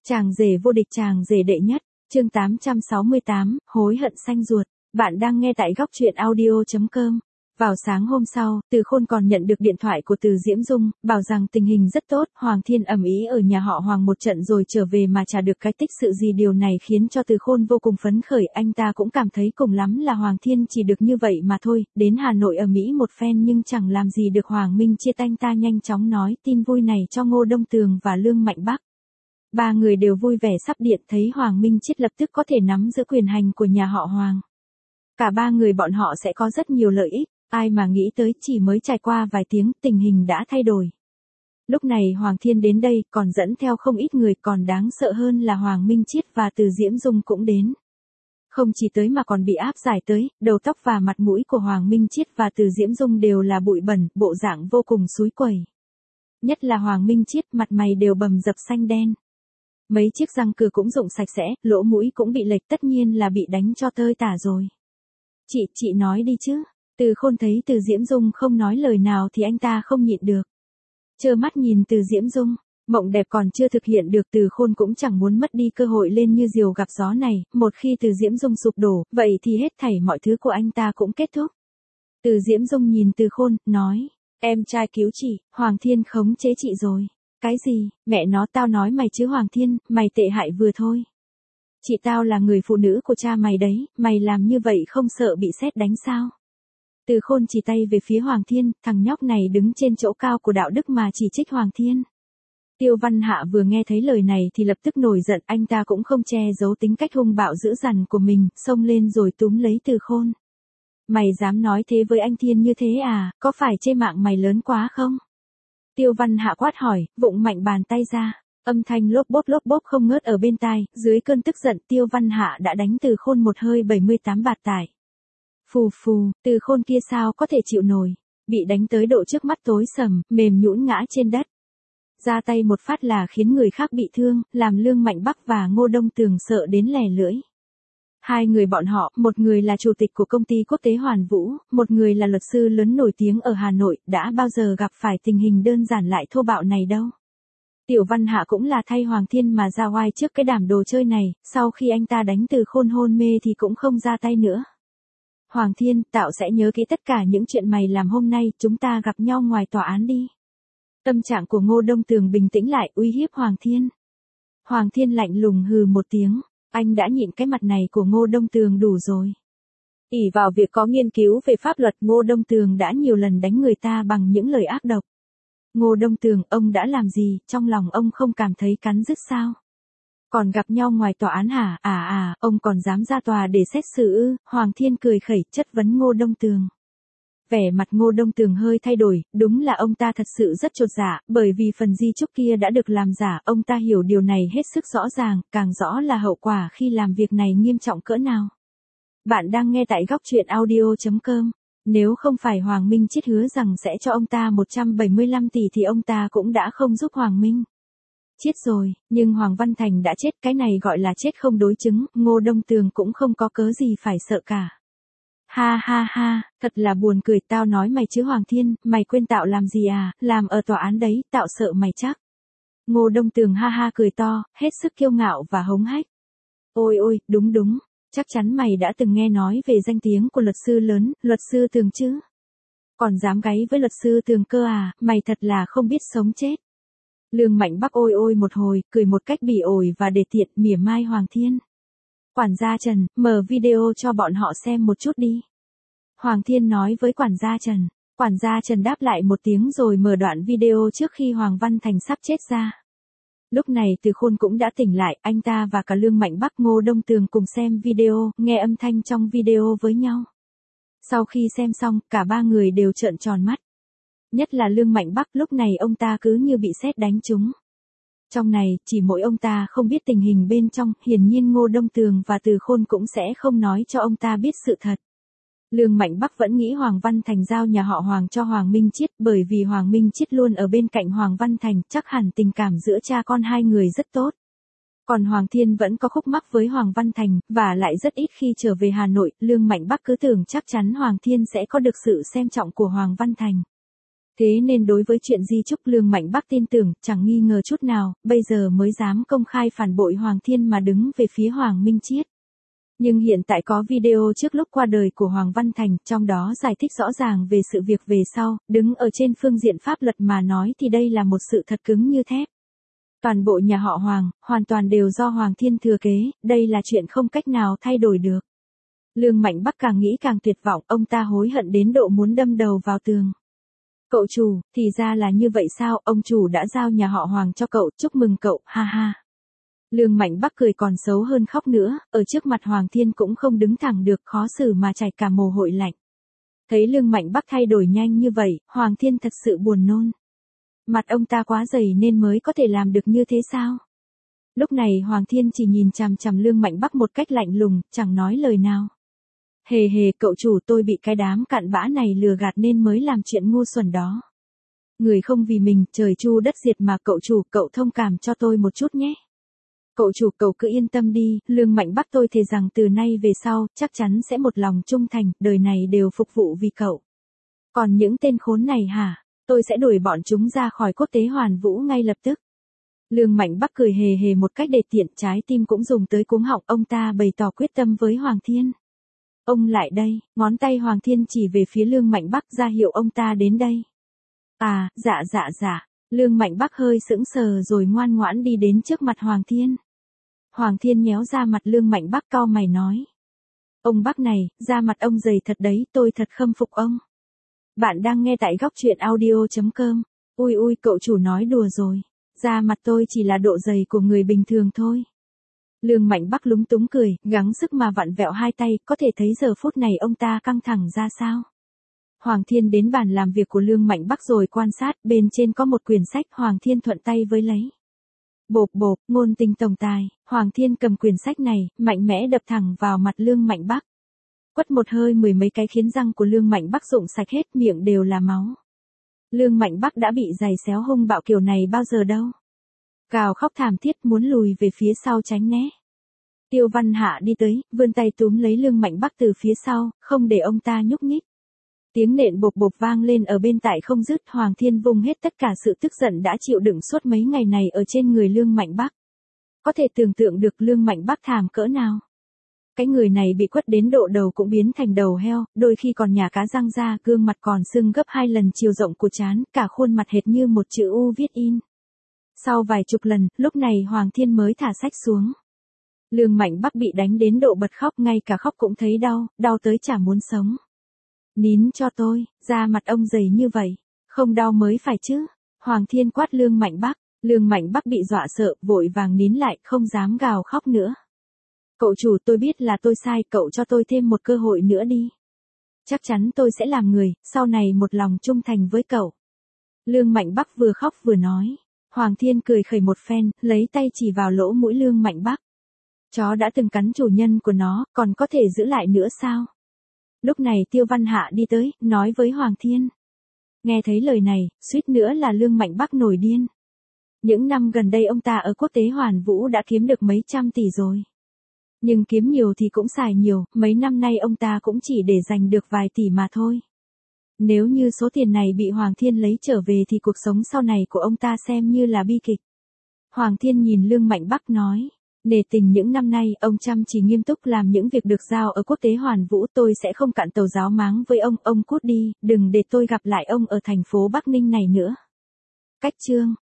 Chàng rể vô địch, chàng rể đệ nhất, chương 868, hối hận xanh ruột. Bạn đang nghe tại góc truyện audio.com. Vào sáng hôm sau, Từ Khôn còn nhận được điện thoại của Từ Diễm Dung, bảo rằng tình hình rất tốt, Hoàng Thiên ầm ĩ ở nhà họ Hoàng một trận rồi trở về mà chả được cái tích sự gì, điều này khiến cho Từ Khôn vô cùng phấn khởi, anh ta cũng cảm thấy cùng lắm là Hoàng Thiên chỉ được như vậy mà thôi, đến Hà Nội ầm ĩ một phen nhưng chẳng làm gì được Hoàng Minh Chiết. Anh ta nhanh chóng nói tin vui này cho Ngô Đông Tường và Lương Mạnh Bắc. Ba người đều vui vẻ sắp điện, thấy Hoàng Minh Chiết lập tức có thể nắm giữ quyền hành của nhà họ Hoàng. Cả ba người bọn họ sẽ có rất nhiều lợi ích, ai mà nghĩ tới chỉ mới trải qua vài tiếng tình hình đã thay đổi. Lúc này Hoàng Thiên đến đây còn dẫn theo không ít người, còn đáng sợ hơn là Hoàng Minh Chiết và Từ Diễm Dung cũng đến. Không chỉ tới mà còn bị áp giải tới, đầu tóc và mặt mũi của Hoàng Minh Chiết và Từ Diễm Dung đều là bụi bẩn, bộ dạng vô cùng xúi quẩy. Nhất là Hoàng Minh Chiết, mặt mày đều bầm dập xanh đen. Mấy chiếc răng cửa cũng rụng sạch sẽ, lỗ mũi cũng bị lệch, tất nhiên là bị đánh cho tơi tả rồi. Chị nói đi chứ. Từ Khôn thấy Từ Diễm Dung không nói lời nào thì anh ta không nhịn được. Trơ mắt nhìn Từ Diễm Dung, mộng đẹp còn chưa thực hiện được, Từ Khôn cũng chẳng muốn mất đi cơ hội lên như diều gặp gió này, một khi Từ Diễm Dung sụp đổ, vậy thì hết thảy mọi thứ của anh ta cũng kết thúc. Từ Diễm Dung nhìn Từ Khôn, nói, em trai cứu chị, Hoàng Thiên khống chế chị rồi. Cái gì, mẹ nó, tao nói mày chứ Hoàng Thiên, mày tệ hại vừa thôi. Chị tao là người phụ nữ của cha mày đấy, mày làm như vậy không sợ bị sét đánh sao? Từ Khôn chỉ tay về phía Hoàng Thiên, thằng nhóc này đứng trên chỗ cao của đạo đức mà chỉ trích Hoàng Thiên. Tiêu Văn Hạ vừa nghe thấy lời này thì lập tức nổi giận, anh ta cũng không che giấu tính cách hung bạo dữ dằn của mình, xông lên rồi túm lấy Từ Khôn. Mày dám nói thế với anh Thiên như thế à, có phải chê mạng mày lớn quá không? Tiêu Văn Hạ quát hỏi, vụng mạnh bàn tay ra, âm thanh lốp bốp không ngớt ở bên tai, dưới cơn tức giận Tiêu Văn Hạ đã đánh Từ Khôn một hơi 78 bạt tải. Phù phù, Từ Khôn kia sao có thể chịu nổi, bị đánh tới độ trước mắt tối sầm, mềm nhũn ngã trên đất. Ra tay một phát là khiến người khác bị thương, làm Lương Mạnh Bắc và Ngô Đông Tường sợ đến lè lưỡi. Hai người bọn họ, một người là chủ tịch của công ty quốc tế Hoàn Vũ, một người là luật sư lớn nổi tiếng ở Hà Nội, đã bao giờ gặp phải tình hình đơn giản lại thô bạo này đâu. Tiểu Văn Hạ cũng là thay Hoàng Thiên mà ra oai trước cái đám đồ chơi này, sau khi anh ta đánh Từ Khôn hôn mê thì cũng không ra tay nữa. Hoàng Thiên, tao sẽ nhớ kỹ tất cả những chuyện mày làm hôm nay, chúng ta gặp nhau ngoài tòa án đi. Tâm trạng của Ngô Đông Tường bình tĩnh lại, uy hiếp Hoàng Thiên. Hoàng Thiên lạnh lùng hừ một tiếng, anh đã nhịn cái mặt này của Ngô Đông Tường đủ rồi. Ỷ vào việc có nghiên cứu về pháp luật, Ngô Đông Tường đã nhiều lần đánh người ta bằng những lời ác độc. Ngô Đông Tường, ông đã làm gì, trong lòng ông không cảm thấy cắn rứt sao? Còn gặp nhau ngoài tòa án hả? Ông còn dám ra tòa để xét xử ư? Hoàng Thiên cười khẩy chất vấn Ngô Đông Tường. Vẻ mặt Ngô Đông Tường hơi thay đổi, đúng là ông ta thật sự rất chột dạ, bởi vì phần di chúc kia đã được làm giả, ông ta hiểu điều này hết sức rõ ràng, càng rõ là hậu quả khi làm việc này nghiêm trọng cỡ nào. Bạn đang nghe tại góc truyện audio.com. Nếu không phải Hoàng Minh Chiết hứa rằng sẽ cho ông ta 175 tỷ thì ông ta cũng đã không giúp Hoàng Minh Chiết rồi, nhưng Hoàng Văn Thành đã chết, cái này gọi là chết không đối chứng, Ngô Đông Tường cũng không có cớ gì phải sợ cả. Ha, thật là buồn cười, tao nói mày chứ Hoàng Thiên, mày quên tao làm gì à, làm ở tòa án đấy, tao sợ mày chắc. Ngô Đông Tường ha cười to, hết sức kiêu ngạo và hống hách. Ôi, đúng, chắc chắn mày đã từng nghe nói về danh tiếng của luật sư lớn, luật sư Tường chứ. Còn dám gáy với luật sư Tường cơ à, mày thật là không biết sống chết. Lương Mạnh Bắc ôi một hồi, cười một cách bỉ ổi và đề tiện, mỉa mai Hoàng Thiên. Quản gia Trần, mở video cho bọn họ xem một chút đi. Hoàng Thiên nói với quản gia Trần. Quản gia Trần đáp lại một tiếng rồi mở đoạn video trước khi Hoàng Văn Thành sắp chết ra. Lúc này Từ Khôn cũng đã tỉnh lại, anh ta và cả Lương Mạnh Bắc, Ngô Đông Tường cùng xem video, nghe âm thanh trong video với nhau. Sau khi xem xong, cả ba người đều trợn tròn mắt. Nhất là Lương Mạnh Bắc, lúc này ông ta cứ như bị sét đánh trúng. Trong này, chỉ mỗi ông ta không biết tình hình bên trong, hiển nhiên Ngô Đông Tường và Từ Khôn cũng sẽ không nói cho ông ta biết sự thật. Lương Mạnh Bắc vẫn nghĩ Hoàng Văn Thành giao nhà họ Hoàng cho Hoàng Minh Chiết, bởi vì Hoàng Minh Chiết luôn ở bên cạnh Hoàng Văn Thành, chắc hẳn tình cảm giữa cha con hai người rất tốt. Còn Hoàng Thiên vẫn có khúc mắc với Hoàng Văn Thành, và lại rất ít khi trở về Hà Nội, Lương Mạnh Bắc cứ tưởng chắc chắn Hoàng Thiên sẽ có được sự xem trọng của Hoàng Văn Thành. Thế nên đối với chuyện di chúc Lương Mạnh Bắc tin tưởng, chẳng nghi ngờ chút nào, bây giờ mới dám công khai phản bội Hoàng Thiên mà đứng về phía Hoàng Minh Chiết. Nhưng hiện tại có video trước lúc qua đời của Hoàng Văn Thành, trong đó giải thích rõ ràng về sự việc về sau, đứng ở trên phương diện pháp luật mà nói thì đây là một sự thật cứng như thép. Toàn bộ nhà họ Hoàng, hoàn toàn đều do Hoàng Thiên thừa kế, đây là chuyện không cách nào thay đổi được. Lương Mạnh Bắc càng nghĩ càng tuyệt vọng, ông ta hối hận đến độ muốn đâm đầu vào tường. Cậu chủ, thì ra là như vậy sao, ông chủ đã giao nhà họ Hoàng cho cậu, chúc mừng cậu, ha ha. Lương Mạnh Bắc cười còn xấu hơn khóc nữa, ở trước mặt Hoàng Thiên cũng không đứng thẳng được, khó xử mà chảy cả mồ hôi lạnh. Thấy Lương Mạnh Bắc thay đổi nhanh như vậy, Hoàng Thiên thật sự buồn nôn. Mặt ông ta quá dày nên mới có thể làm được như thế sao? Lúc này Hoàng Thiên chỉ nhìn chằm chằm Lương Mạnh Bắc một cách lạnh lùng, chẳng nói lời nào. Hề hề, cậu chủ, tôi bị cái đám cặn bã này lừa gạt nên mới làm chuyện ngu xuẩn đó. Người không vì mình, trời chu đất diệt mà, cậu chủ, cậu thông cảm cho tôi một chút nhé. Cậu chủ, cậu cứ yên tâm đi, Lương Mạnh Bắc tôi thề rằng từ nay về sau, chắc chắn sẽ một lòng trung thành, đời này đều phục vụ vì cậu. Còn những tên khốn này hả? Tôi sẽ đuổi bọn chúng ra khỏi Quốc tế Hoàn Vũ ngay lập tức. Lương Mạnh Bắc cười hề hề một cách đề tiện, trái tim cũng dùng tới cuống họng, ông ta bày tỏ quyết tâm với Hoàng Thiên. Ông lại đây, ngón tay Hoàng Thiên chỉ về phía Lương Mạnh Bắc ra hiệu ông ta đến đây. À, dạ. Lương Mạnh Bắc hơi sững sờ rồi ngoan ngoãn đi đến trước mặt Hoàng Thiên. Hoàng Thiên nhéo ra mặt Lương Mạnh Bắc, cau mày nói. Ông Bắc này, da mặt ông dày thật đấy, tôi thật khâm phục ông. Bạn đang nghe tại góc truyện audio.com. Ui, cậu chủ nói đùa rồi. Da mặt tôi chỉ là độ dày của người bình thường thôi. Lương Mạnh Bắc lúng túng cười, gắng sức mà vặn vẹo hai tay, có thể thấy giờ phút này ông ta căng thẳng ra sao. Hoàng Thiên đến bàn làm việc của Lương Mạnh Bắc rồi quan sát, bên trên có một quyển sách, Hoàng Thiên thuận tay với lấy. Bộp, ngôn tình tổng tài, Hoàng Thiên cầm quyển sách này, mạnh mẽ đập thẳng vào mặt Lương Mạnh Bắc. Quất một hơi mười mấy cái khiến răng của Lương Mạnh Bắc rụng sạch hết, miệng đều là máu. Lương Mạnh Bắc đã bị giày xéo hung bạo kiểu này bao giờ đâu. Gào khóc thảm thiết muốn lùi về phía sau tránh né. Tiêu Văn Hạ đi tới, vươn tay túm lấy Lương Mạnh Bắc từ phía sau, không để ông ta nhúc nhích. Tiếng nện bộp vang lên ở bên tai không dứt, Hoàng Thiên vung hết tất cả sự tức giận đã chịu đựng suốt mấy ngày này ở trên người Lương Mạnh Bắc. Có thể tưởng tượng được Lương Mạnh Bắc thảm cỡ nào. Cái người này bị quất đến độ đầu cũng biến thành đầu heo, đôi khi còn nhả cá răng ra, gương mặt còn sưng gấp 2 lần chiều rộng của trán, cả khuôn mặt hệt như một chữ U viết in. Sau vài chục lần, lúc này Hoàng Thiên mới thả sách xuống. Lương Mạnh Bắc bị đánh đến độ bật khóc, ngay cả khóc cũng thấy đau tới chả muốn sống. Nín cho tôi, da mặt ông dày như vậy, không đau mới phải chứ. Hoàng Thiên quát Lương Mạnh Bắc, Lương Mạnh Bắc bị dọa sợ, vội vàng nín lại, không dám gào khóc nữa. Cậu chủ, tôi biết là tôi sai, cậu cho tôi thêm một cơ hội nữa đi. Chắc chắn tôi sẽ làm người, sau này một lòng trung thành với cậu. Lương Mạnh Bắc vừa khóc vừa nói. Hoàng Thiên cười khẩy một phen, lấy tay chỉ vào lỗ mũi Lương Mạnh Bắc. Chó đã từng cắn chủ nhân của nó, còn có thể giữ lại nữa sao? Lúc này Tiêu Văn Hạ đi tới, nói với Hoàng Thiên. Nghe thấy lời này, suýt nữa là Lương Mạnh Bắc nổi điên. Những năm gần đây ông ta ở Quốc tế Hoàn Vũ đã kiếm được mấy trăm tỷ rồi. Nhưng kiếm nhiều thì cũng xài nhiều, mấy năm nay ông ta cũng chỉ để dành được vài tỷ mà thôi. Nếu như số tiền này bị Hoàng Thiên lấy trở về thì cuộc sống sau này của ông ta xem như là bi kịch. Hoàng Thiên nhìn Lương Mạnh Bắc nói. Nể tình những năm nay, ông chăm chỉ nghiêm túc làm những việc được giao ở Quốc tế Hoàn Vũ, tôi sẽ không cạn tàu giáo máng với ông cút đi, đừng để tôi gặp lại ông ở thành phố Bắc Ninh này nữa. Cách chương